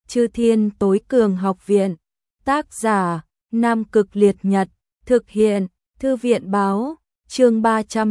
Chư Thiên Tối Cường Học Viện. Tác giả: Nam Cực Liệt Nhật. Thực hiện: Thư viện báo. Chương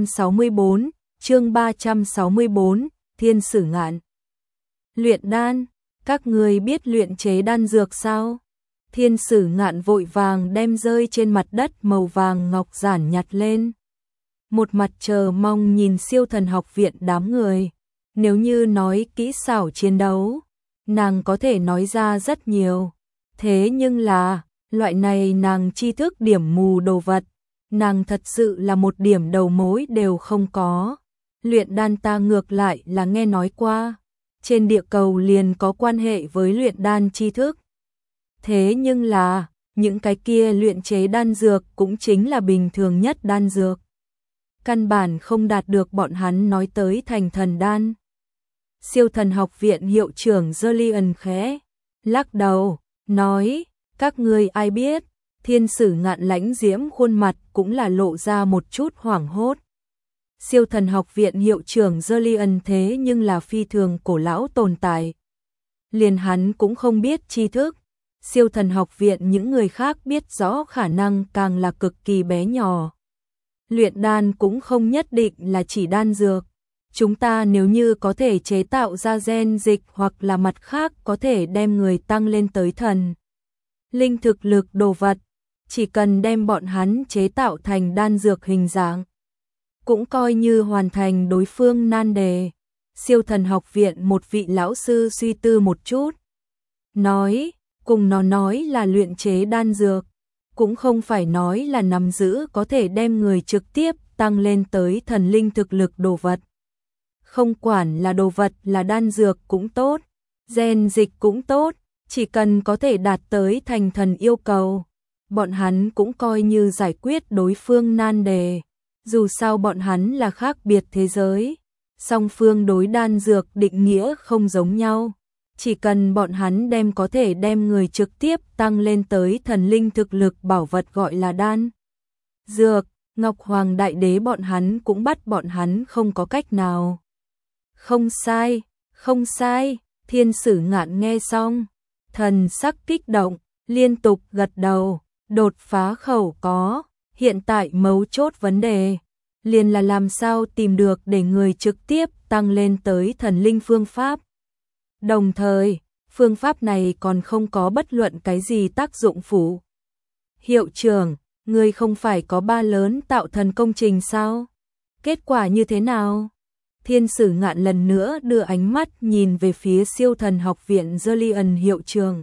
364, Thiên Sử Ngạn. Luyện đan, các người biết luyện chế đan dược sao? Thiên Sử Ngạn vội vàng đem rơi trên mặt đất màu vàng ngọc giản nhặt lên. Một mặt chờ mong nhìn Siêu Thần Học Viện đám người. Nếu như nói kỹ xảo chiến đấu, nàng có thể nói ra rất nhiều. Thế nhưng là, loại này nàng tri thức điểm mù đồ vật, nàng thật sự là một điểm đầu mối đều không có. Luyện đan ta ngược lại là nghe nói qua, trên địa cầu liền có quan hệ với luyện đan tri thức. Thế nhưng là, những cái kia luyện chế đan dược cũng chính là bình thường nhất đan dược. Căn bản không đạt được bọn hắn nói tới thành thần đan. Siêu Thần Học Viện hiệu trưởng Julian khẽ lắc đầu, nói, các ngươi ai biết? Thiên Sử Ngạn lãnh diễm khuôn mặt cũng là lộ ra một chút hoảng hốt. Siêu Thần Học Viện hiệu trưởng Julian thế nhưng là phi thường cổ lão tồn tại. Liền hắn cũng không biết tri thức. Siêu Thần Học Viện những người khác biết rõ khả năng càng là cực kỳ bé nhỏ. Luyện đan cũng không nhất định là chỉ đan dược. Chúng ta nếu như có thể chế tạo ra gen dịch hoặc là mặt khác có thể đem người tăng lên tới thần linh thực lực đồ vật, chỉ cần đem bọn hắn chế tạo thành đan dược hình dạng, cũng coi như hoàn thành đối phương nan đề. Siêu Thần Học Viện một vị lão sư suy tư một chút, nói, cùng nó nói là luyện chế đan dược, cũng không phải nói là nắm giữ có thể đem người trực tiếp tăng lên tới thần linh thực lực đồ vật. Không quản là đồ vật là đan dược cũng tốt, gen dịch cũng tốt, chỉ cần có thể đạt tới thành thần yêu cầu, bọn hắn cũng coi như giải quyết đối phương nan đề. Dù sao bọn hắn là khác biệt thế giới, song phương đối đan dược định nghĩa không giống nhau. Chỉ cần bọn hắn có thể đem người trực tiếp tăng lên tới thần linh thực lực bảo vật gọi là đan dược, Ngọc Hoàng Đại Đế bọn hắn cũng bắt bọn hắn không có cách nào. Không sai, không sai, Thiên Sử Ngạn nghe xong, thần sắc kích động, liên tục gật đầu, đột phá khẩu có, hiện tại mấu chốt vấn đề, liền là làm sao tìm được để người trực tiếp tăng lên tới thần linh phương pháp. Đồng thời, phương pháp này còn không có bất luận cái gì tác dụng phụ. Hiệu trưởng, người không phải có 3 lớn tạo thần công trình sao? Kết quả như thế nào? Thiên Sử Ngạn lần nữa đưa ánh mắt nhìn về phía Siêu Thần Học Viện Julian hiệu trưởng.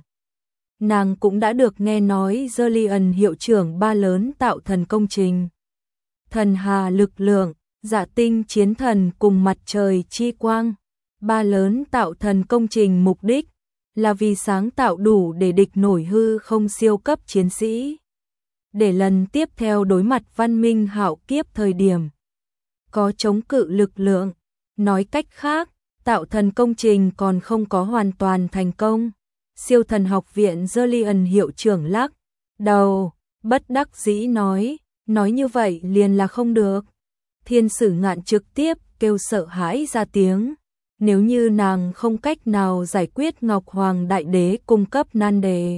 Nàng cũng đã được nghe nói Julian hiệu trưởng 3 lớn tạo thần công trình. Thần hà lực lượng, dạ tinh chiến thần cùng mặt trời chi quang. 3 lớn tạo thần công trình mục đích là vì sáng tạo đủ để địch nổi hư không siêu cấp chiến sĩ. Để lần tiếp theo đối mặt văn minh hạo kiếp thời điểm có chống cự lực lượng. Nói cách khác, tạo thần công trình còn không có hoàn toàn thành công. Siêu Thần Học Viện Julian hiệu trưởng lắc đầu, bất đắc dĩ nói như vậy liền là không được. Thiên Sử Ngạn trực tiếp kêu sợ hãi ra tiếng. Nếu như nàng không cách nào giải quyết Ngọc Hoàng Đại Đế cung cấp nan đề,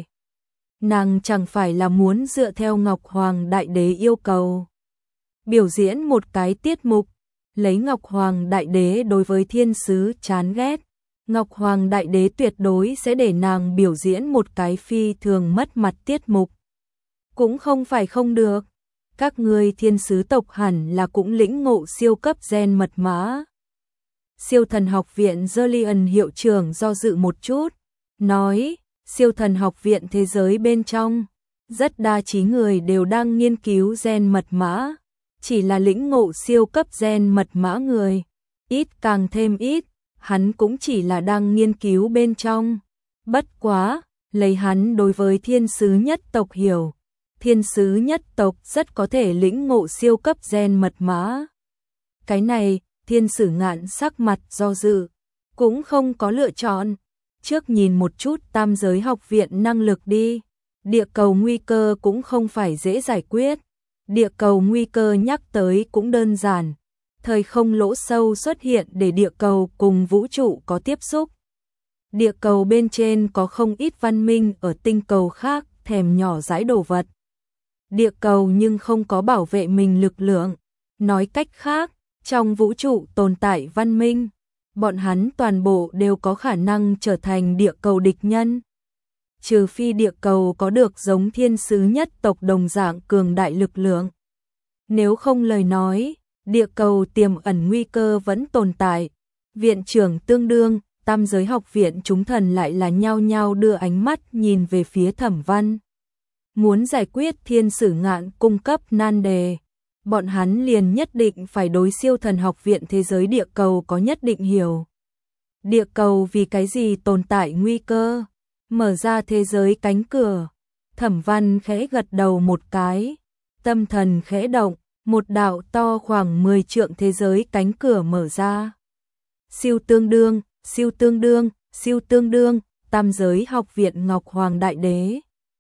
nàng chẳng phải là muốn dựa theo Ngọc Hoàng Đại Đế yêu cầu biểu diễn một cái tiết mục. Lấy Ngọc Hoàng Đại Đế đối với thiên sứ chán ghét, Ngọc Hoàng Đại Đế tuyệt đối sẽ để nàng biểu diễn một cái phi thường mất mặt tiết mục. Cũng không phải không được, các ngươi thiên sứ tộc hẳn là cũng lĩnh ngộ siêu cấp gen mật mã. Siêu Thần Học Viện Julian hiệu trưởng do dự một chút, nói, Siêu Thần Học Viện thế giới bên trong, rất đa trí người đều đang nghiên cứu gen mật mã. Chỉ là lĩnh ngộ siêu cấp gen mật mã người, ít càng thêm ít, hắn cũng chỉ là đang nghiên cứu bên trong. Bất quá, lấy hắn đối với thiên sứ nhất tộc hiểu, thiên sứ nhất tộc rất có thể lĩnh ngộ siêu cấp gen mật mã. Cái này, Thiên Sử Ngạn sắc mặt do dự, cũng không có lựa chọn. Trước nhìn một chút Tam Giới Học Viện năng lực đi, địa cầu nguy cơ cũng không phải dễ giải quyết. Địa cầu nguy cơ nhắc tới cũng đơn giản, thời không lỗ sâu xuất hiện để địa cầu cùng vũ trụ có tiếp xúc. Địa cầu bên trên có không ít văn minh ở tinh cầu khác thèm nhỏ dãi đồ vật. Địa cầu nhưng không có bảo vệ mình lực lượng. Nói cách khác, trong vũ trụ tồn tại văn minh, bọn hắn toàn bộ đều có khả năng trở thành địa cầu địch nhân. Trừ phi địa cầu có được giống thiên sứ nhất tộc đồng dạng cường đại lực lượng. Nếu không lời nói, địa cầu tiềm ẩn nguy cơ vẫn tồn tại. Viện trưởng tương đương, Tam Giới Học viện chúng thần lại là nhao nhao đưa ánh mắt nhìn về phía Thẩm Văn. Muốn giải quyết thiên sử ngạn cung cấp nan đề, bọn hắn liền nhất định phải đối siêu thần học viện thế giới địa cầu có nhất định hiểu. Địa cầu vì cái gì tồn tại nguy cơ? Mở ra thế giới cánh cửa. Thẩm Văn khẽ gật đầu một cái, tâm thần khẽ động, một đạo to khoảng 10 trượng thế giới cánh cửa mở ra. Siêu tương đương, siêu tương đương, siêu tương đương, Tam Giới Học viện Ngọc Hoàng Đại Đế.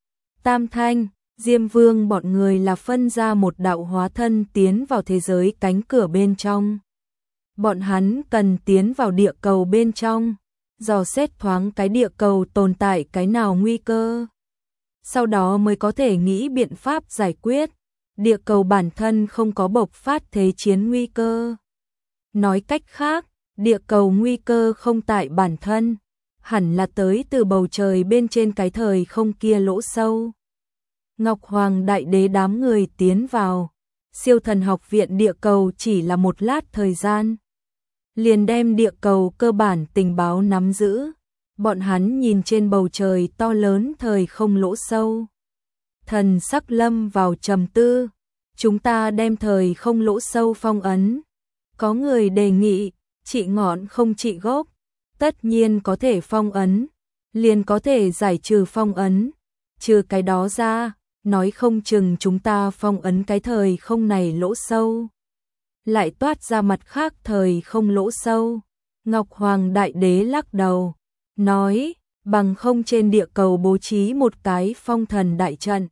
Tam Thanh, Diêm Vương bọn người là phân ra một đạo hóa thân tiến vào thế giới cánh cửa bên trong. Bọn hắn cần tiến vào địa cầu bên trong, dò xét thoáng cái địa cầu tồn tại cái nào nguy cơ. Sau đó mới có thể nghĩ biện pháp giải quyết. Địa cầu bản thân không có bộc phát thế chiến nguy cơ. Nói cách khác, địa cầu nguy cơ không tại bản thân, hẳn là tới từ bầu trời bên trên cái thời không kia lỗ sâu. Ngọc Hoàng Đại Đế đám người tiến vào, siêu thần học viện địa cầu chỉ là một lát thời gian. Liền đem địa cầu cơ bản tình báo nắm giữ, bọn hắn nhìn trên bầu trời to lớn thời không lỗ sâu. Thần sắc lâm vào trầm tư, chúng ta đem thời không lỗ sâu phong ấn. Có người đề nghị, trị ngọn không trị gốc, tất nhiên có thể phong ấn, liền có thể giải trừ phong ấn. Trừ cái đó ra, nói không chừng chúng ta phong ấn cái thời không này lỗ sâu, lại toát ra mặt khác thời không lỗ sâu. Ngọc Hoàng Đại Đế lắc đầu, nói, bằng không trên địa cầu bố trí một cái phong thần đại trận,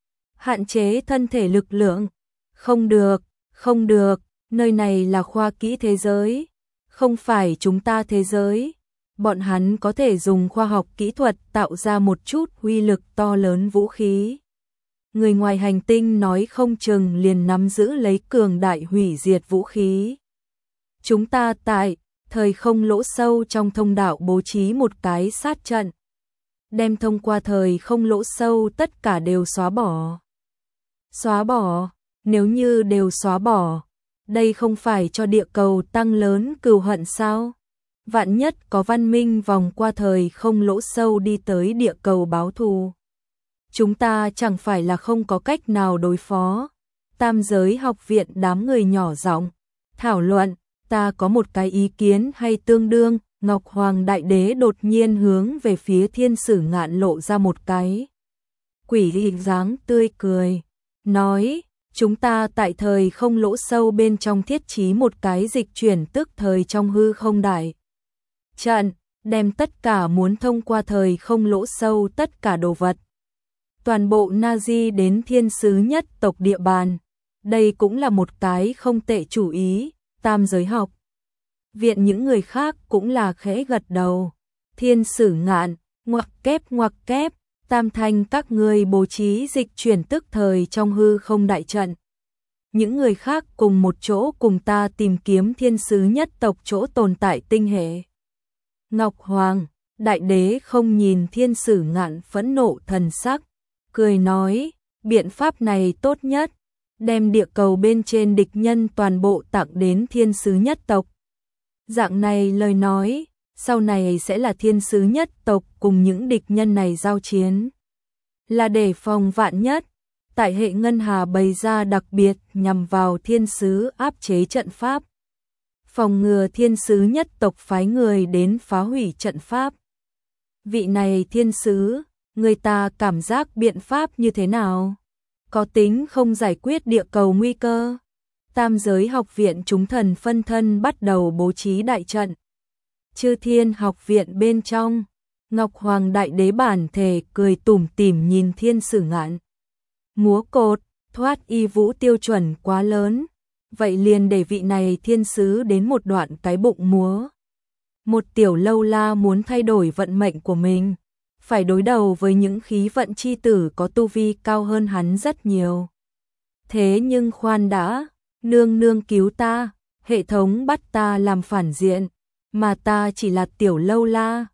hạn chế thân thể lực lượng. Không được, không được, nơi này là khoa kỹ thế giới, không phải chúng ta thế giới. Bọn hắn có thể dùng khoa học kỹ thuật tạo ra một chút uy lực to lớn vũ khí. Người ngoài hành tinh nói không chừng liền nắm giữ lấy cường đại hủy diệt vũ khí. Chúng ta tại thời không lỗ sâu trong thông đạo bố trí một cái sát trận, đem thông qua thời không lỗ sâu tất cả đều xóa bỏ. Xóa bỏ, nếu như đều xóa bỏ, đây không phải cho địa cầu tăng lớn cừu hận sao? Vạn nhất có văn minh vòng qua thời không lỗ sâu đi tới địa cầu báo thù, chúng ta chẳng phải là không có cách nào đối phó. Tam Giới Học viện đám người nhỏ giọng thảo luận, ta có một cái ý kiến hay tương đương. Ngọc Hoàng Đại Đế đột nhiên hướng về phía thiên sử ngạn lộ ra một cái quỷ hình dáng tươi cười, nói, chúng ta tại thời không lỗ sâu bên trong thiết trí một cái dịch chuyển tức thời trong hư không đại trận, đem tất cả muốn thông qua thời không lỗ sâu tất cả đồ vật, toàn bộ Nazi đến thiên sứ nhất tộc địa bàn. Đây cũng là một cái không tệ chủ ý. Tam Giới Học viện những người khác cũng là khẽ gật đầu. Thiên sử ngạn, ngoặc kép, Tam Thanh các người bố trí dịch chuyển tức thời trong hư không đại trận. Những người khác cùng một chỗ cùng ta tìm kiếm thiên sứ nhất tộc chỗ tồn tại tinh hệ. Ngọc Hoàng Đại Đế không nhìn thiên sử ngạn phẫn nộ thần sắc, cười nói, biện pháp này tốt nhất, đem địa cầu bên trên địch nhân toàn bộ tặng đến thiên sứ nhất tộc. Dạng này lời nói, sau này sẽ là thiên sứ nhất tộc cùng những địch nhân này giao chiến. Là để phòng vạn nhất, tại hệ ngân hà bày ra đặc biệt nhằm vào thiên sứ áp chế trận pháp. Phòng ngừa thiên sứ nhất tộc phái người đến phá hủy trận pháp. Vị này thiên sứ, người ta cảm giác biện pháp như thế nào? Có tính không giải quyết địa cầu nguy cơ? Tam Giới Học viện chúng thần phân thân bắt đầu bố trí đại trận. Chư Thiên Học viện bên trong, Ngọc Hoàng Đại Đế bản thể cười tủm tỉm nhìn thiên sử ngạn. Múa cột, thoát y vũ tiêu chuẩn quá lớn, vậy liền để vị này thiên sứ đến một đoạn cái bụng múa. Một tiểu lâu la muốn thay đổi vận mệnh của mình, phải đối đầu với những khí vận chi tử có tu vi cao hơn hắn rất nhiều. Thế nhưng khoan đã, nương nương cứu ta, hệ thống bắt ta làm phản diện, mà ta chỉ là tiểu lâu la,